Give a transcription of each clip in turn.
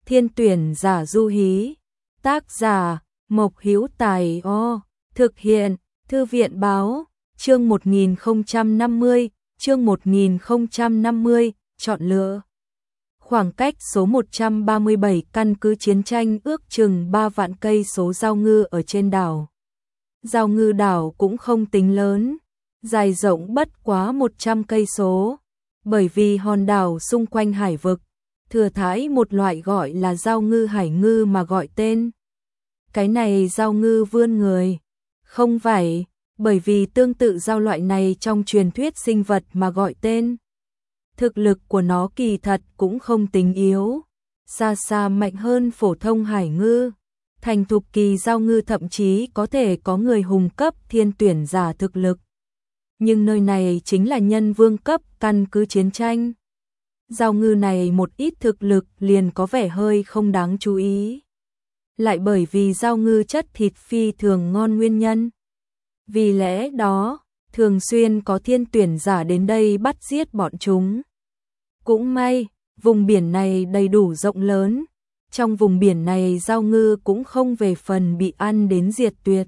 Thiên tuyển giả du hí. Tác giả Mộc Hữu Tài. Thực hiện Thư viện báo. Chương 1050. Chương 1050. Chọn lựa. Khoảng cách số 137 căn cứ chiến tranh ước chừng 3 vạn cây số giao ngư ở trên đảo. Giao ngư đảo cũng không tính lớn, dài rộng bất quá 100 cây số, bởi vì hòn đảo xung quanh hải vực thừa thãi một loại gọi là giao ngư hải ngư mà gọi tên. Cái này giao ngư vươn người, không phải, bởi vì tương tự giao loại này trong truyền thuyết sinh vật mà gọi tên. Thực lực của nó kỳ thật cũng không tính yếu, xa xa mạnh hơn phổ thông hải ngư. Thành thục kỳ giao ngư thậm chí có thể có người hùng cấp thiên tuyển giả thực lực. Nhưng nơi này chính là nhân vương cấp căn cứ chiến tranh. Giao ngư này một ít thực lực liền có vẻ hơi không đáng chú ý. Lại bởi vì giao ngư chất thịt phi thường ngon nguyên nhân. Vì lẽ đó, thường xuyên có thiên tuyển giả đến đây bắt giết bọn chúng. Cũng may, vùng biển này đầy đủ rộng lớn. Trong vùng biển này giao ngư cũng không về phần bị ăn đến diệt tuyệt.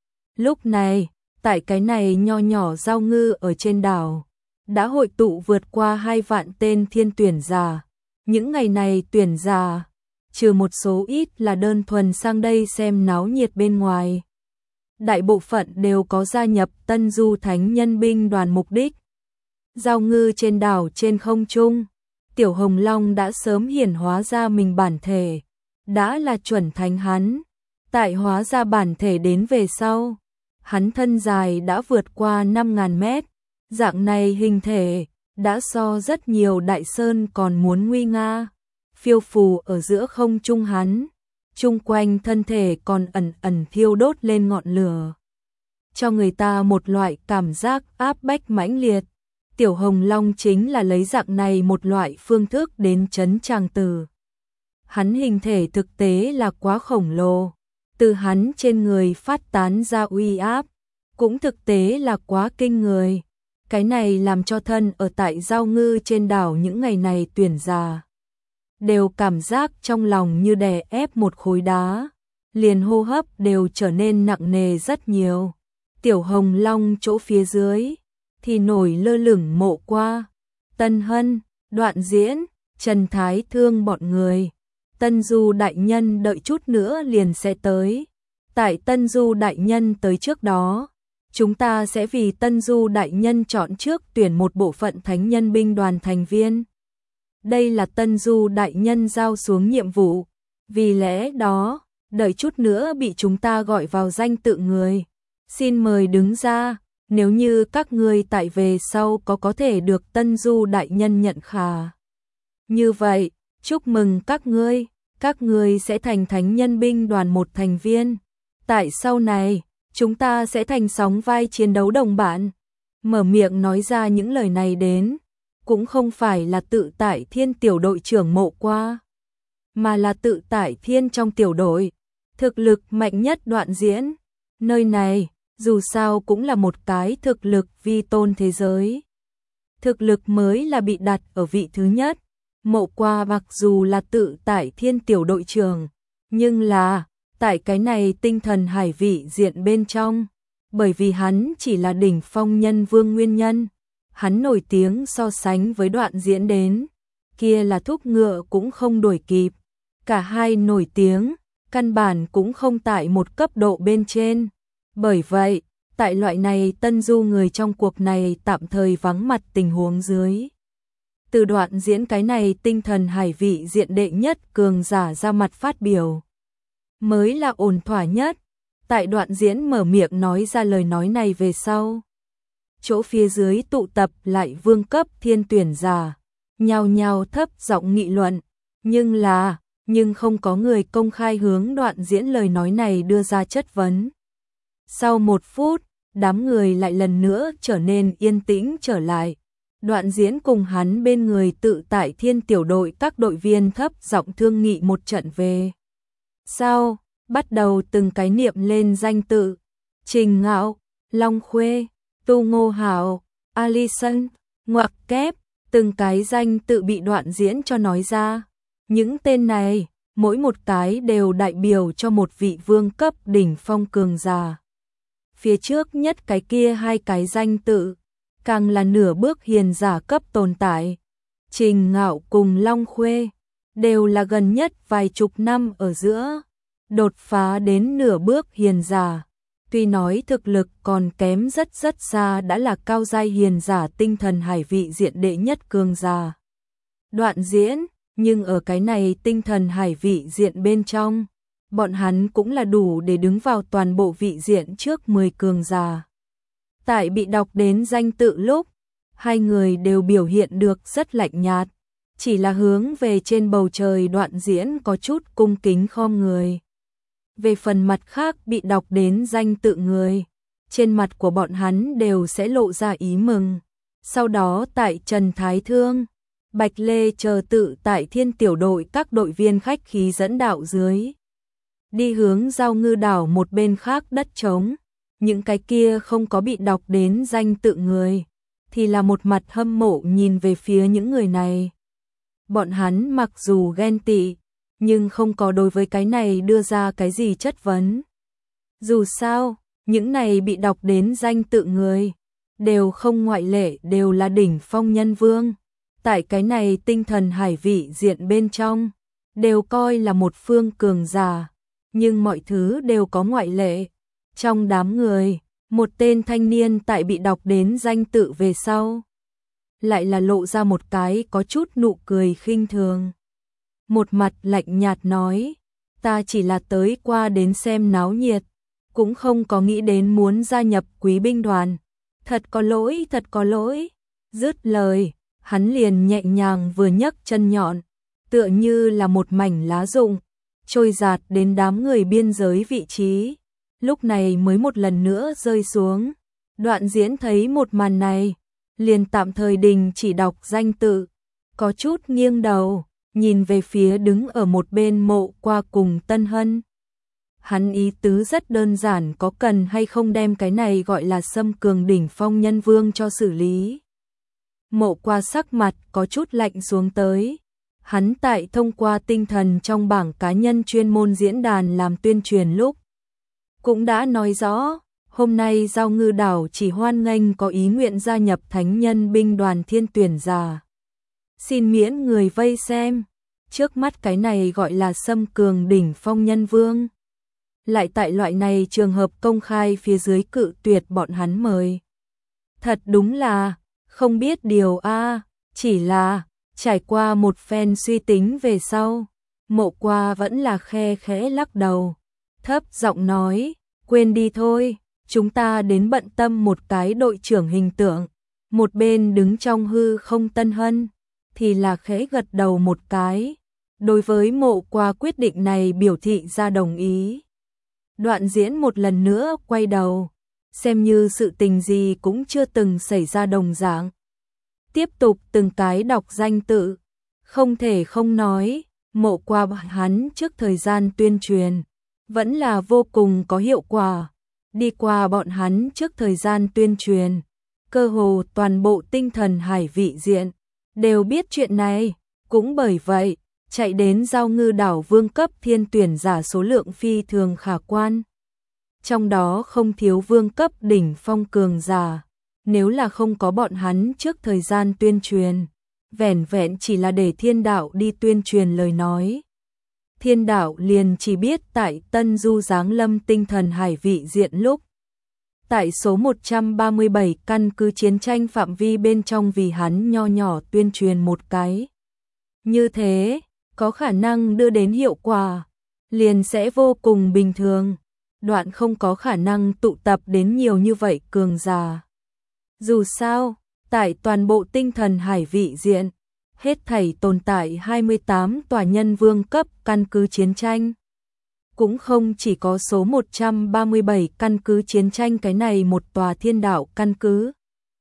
Lúc này, tại cái này nho nhỏ giao ngư ở trên đảo, đã hội tụ vượt qua 2 vạn tên thiên tuyển giả. Những ngày này tuyển giả, trừ một số ít là đơn thuần sang đây xem náo nhiệt bên ngoài. Đại bộ phận đều có gia nhập Tân Du Thánh Nhân binh đoàn mục đích. Giao ngư trên đảo trên không trung, Tiểu Hồng Long đã sớm hiển hóa ra mình bản thể, đã là chuẩn thánh hắn. Tại hóa ra bản thể đến về sau, hắn thân dài đã vượt qua 5.000 mét, dạng này hình thể đã so rất nhiều đại sơn còn muốn nguy nga, phiêu phù ở giữa không trung hắn, chung quanh thân thể còn ẩn ẩn thiêu đốt lên ngọn lửa, cho người ta một loại cảm giác áp bách mãnh liệt. Tiểu Hồng Long chính là lấy dạng này một loại phương thức đến trấn tràng tử. Hắn hình thể thực tế là quá khổng lồ, từ hắn trên người phát tán ra uy áp, cũng thực tế là quá kinh người. Cái này làm cho thân ở tại giao ngư trên đảo những ngày này tuyển giả đều cảm giác trong lòng như đè ép một khối đá, liền hô hấp đều trở nên nặng nề rất nhiều. Tiểu Hồng Long chỗ phía dưới thì nổi lơ lửng Mộ Qua, Tân Hân, Đoạn Diễn, Trần Thái Thương bọn người. Tân Du đại nhân đợi chút nữa liền sẽ tới. Tại Tân Du đại nhân tới trước đó, chúng ta sẽ vì Tân Du đại nhân chọn trước tuyển một bộ phận thánh nhân binh đoàn thành viên. Đây là Tân Du đại nhân giao xuống nhiệm vụ, vì lẽ đó, đợi chút nữa bị chúng ta gọi vào danh tự người. Xin mời đứng ra, nếu như các ngươi tại về sau có thể được Tân Du đại nhân nhận khả. Như vậy, chúc mừng các ngươi sẽ thành thánh nhân binh đoàn một thành viên. Tại sau này, chúng ta sẽ thành sóng vai chiến đấu đồng bạn. Mở miệng nói ra những lời này đến, cũng không phải là tự tại thiên tiểu đội trưởng Mộ Qua, mà là tự tại thiên trong tiểu đội, thực lực mạnh nhất Đoạn Diễn. Nơi này, dù sao cũng là một cái thực lực vi tôn thế giới. Thực lực mới là bị đặt ở vị thứ nhất. Mộ Qua mặc dù là tự tại thiên tiểu đội trưởng, nhưng là, tại cái này tinh thần hải vị diện bên trong, bởi vì hắn chỉ là đỉnh phong nhân vương nguyên nhân, hắn nổi tiếng so sánh với Đoạn Diễn đến, kia là thúc ngựa cũng không đuổi kịp. Cả hai nổi tiếng, căn bản cũng không tại một cấp độ bên trên. Bởi vậy, tại loại này Tân Du người trong cuộc này tạm thời vắng mặt tình huống dưới. Từ Đoạn Diễn cái này tinh thần hải vị diện đệ nhất cường giả ra mặt phát biểu, mới là ổn thỏa nhất. Tại Đoạn Diễn mở miệng nói ra lời nói này về sau, chỗ phía dưới tụ tập lại vương cấp thiên tuyển giả, nhao nhao thấp giọng nghị luận, nhưng không có người công khai hướng Đoạn Diễn lời nói này đưa ra chất vấn. Sau 1 phút, đám người lại lần nữa trở nên yên tĩnh trở lại. Đoạn Diễn cùng hắn bên người tự tại thiên tiểu đội các đội viên thấp giọng thương nghị một trận về. Sau, bắt đầu từng cái niệm lên danh tự. Trình Ngạo, Long Khuê, Tu Ngô Hảo, Alison, ngoặc kép, từng cái danh tự bị Đoạn Diễn cho nói ra. Những tên này, mỗi một cái đều đại biểu cho một vị vương cấp đỉnh phong cường giả. Phía trước nhất cái kia hai cái danh tự, càng là nửa bước hiền giả cấp tồn tại. Trình Ngạo cùng Long Khuê đều là gần nhất vài chục năm ở giữa đột phá đến nửa bước hiền giả. Tuy nói thực lực còn kém rất rất xa đã là cao giai hiền giả tinh thần hải vị diện đệ nhất cường giả. Đoạn Diễn, nhưng ở cái này tinh thần hải vị diện bên trong, bọn hắn cũng là đủ để đứng vào toàn bộ vị diện trước 10 cường giả. Tại bị đọc đến danh tự lúc, hai người đều biểu hiện được rất lạnh nhạt, chỉ là hướng về trên bầu trời Đoạn Diễn có chút cung kính khom người. Về phần mặt khác bị đọc đến danh tự người, trên mặt của bọn hắn đều sẽ lộ ra ý mừng. Sau đó tại Trần Thái Thương, Bạch Lê chờ tự tại Thiên tiểu đội các đội viên khách khí dẫn đạo dưới. Đi hướng Giao Ngư đảo một bên khác đất trống, những cái kia không có bị đọc đến danh tự người, thì là một mặt hâm mộ nhìn về phía những người này. Bọn hắn mặc dù ghen tị, nhưng không có đối với cái này đưa ra cái gì chất vấn. Dù sao, những này bị đọc đến danh tự người, đều không ngoại lệ đều là đỉnh phong nhân vương. Tại cái này tinh thần hải vị diện bên trong, đều coi là một phương cường giả, nhưng mọi thứ đều có ngoại lệ. Trong đám người, một tên thanh niên tại bị đọc đến danh tự về sau, lại là lộ ra một cái có chút nụ cười khinh thường. Một mặt lạnh nhạt nói, ta chỉ là tới qua đến xem náo nhiệt, cũng không có nghĩ đến muốn gia nhập quý binh đoàn. Thật có lỗi, thật có lỗi. Dứt lời, hắn liền nhẹ nhàng vừa nhấc chân nhọn, tựa như là một mảnh lá rụng, trôi dạt đến đám người biên giới vị trí. Lúc này mới một lần nữa rơi xuống. Đoạn Diễn thấy một màn này, liền tạm thời đình chỉ đọc danh tự, có chút nghiêng đầu, nhìn về phía đứng ở một bên Mộ Qua cùng Tân Hân. Hắn ý tứ rất đơn giản, có cần hay không đem cái này gọi là xâm cường đỉnh phong nhân vương cho xử lý. Mộ Qua sắc mặt có chút lạnh xuống tới. Hắn tại thông qua tinh thần trong bảng cá nhân chuyên môn diễn đàn làm tuyên truyền lúc, cũng đã nói rõ, hôm nay Giao Ngư đảo chỉ hoan nghênh có ý nguyện gia nhập thánh nhân binh đoàn thiên tuyển giả. Xin miễn người vây xem, trước mắt cái này gọi là xâm cường đỉnh phong nhân vương. Lại tại loại này trường hợp công khai phía dưới cự tuyệt bọn hắn mời. Thật đúng là, không biết điều a, chỉ là, trải qua một phen suy tính về sau, Mộ Qua vẫn là khe khẽ lắc đầu, thấp giọng nói, quên đi thôi, chúng ta đến bận tâm một cái đội trưởng hình tượng. Một bên đứng trong hư không Tân Hân, thì là khẽ gật đầu một cái, đối với Mộ Qua quyết định này biểu thị ra đồng ý. Đoạn Diễn một lần nữa quay đầu, xem như sự tình gì cũng chưa từng xảy ra đồng dạng. Tiếp tục từng cái đọc danh tự, không thể không nói, Mộ Qua hắn trước thời gian tuyên truyền, vẫn là vô cùng có hiệu quả. Đi qua bọn hắn trước thời gian tuyên truyền, cơ hồ toàn bộ tinh thần hải vị diện đều biết chuyện này, cũng bởi vậy, chạy đến Giao Ngư đảo vương cấp thiên tuyển giả số lượng phi thường khả quan. Trong đó không thiếu vương cấp đỉnh phong cường giả, nếu là không có bọn hắn trước thời gian tuyên truyền, vẻn vẹn chỉ là để Thiên Đạo đi tuyên truyền lời nói. Thiên Đạo liền chỉ biết tại Tân Du giáng lâm tinh thần hải vị diện lúc. Tại số 137 căn cứ chiến tranh phạm vi bên trong vì hắn nho nhỏ tuyên truyền một cái. Như thế, có khả năng đưa đến hiệu quả, liền sẽ vô cùng bình thường. Đoạn không có khả năng tụ tập đến nhiều như vậy cường giả. Dù sao, tại toàn bộ tinh thần hải vị diện, hết thảy tồn tại 28 tòa nhân vương cấp căn cứ chiến tranh. Cũng không chỉ có số 137 căn cứ chiến tranh cái này một tòa thiên đạo căn cứ.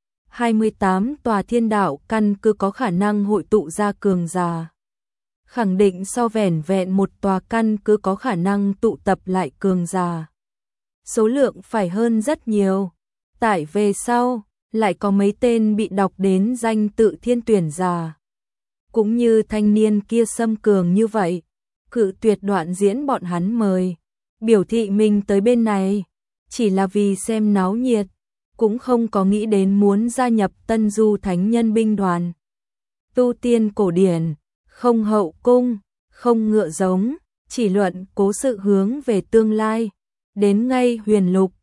28 tòa thiên đạo căn cứ có khả năng hội tụ ra cường giả. Khẳng định so vẻn vẹn một tòa căn cứ có khả năng tụ tập lại cường giả. Số lượng phải hơn rất nhiều. Tại về sau, lại có mấy tên bị đọc đến danh tự thiên tuyển giả. Cũng như thanh niên kia xâm cường như vậy, cự tuyệt đoạn diễn bọn hắn mời, biểu thị mình tới bên này chỉ là vì xem náo nhiệt, cũng không có nghĩ đến muốn gia nhập Tân Du Thánh Nhân binh đoàn. Tu tiên cổ điển, không hậu cung, không ngựa giống, chỉ luận cố sự hướng về tương lai, đến ngay huyền lục,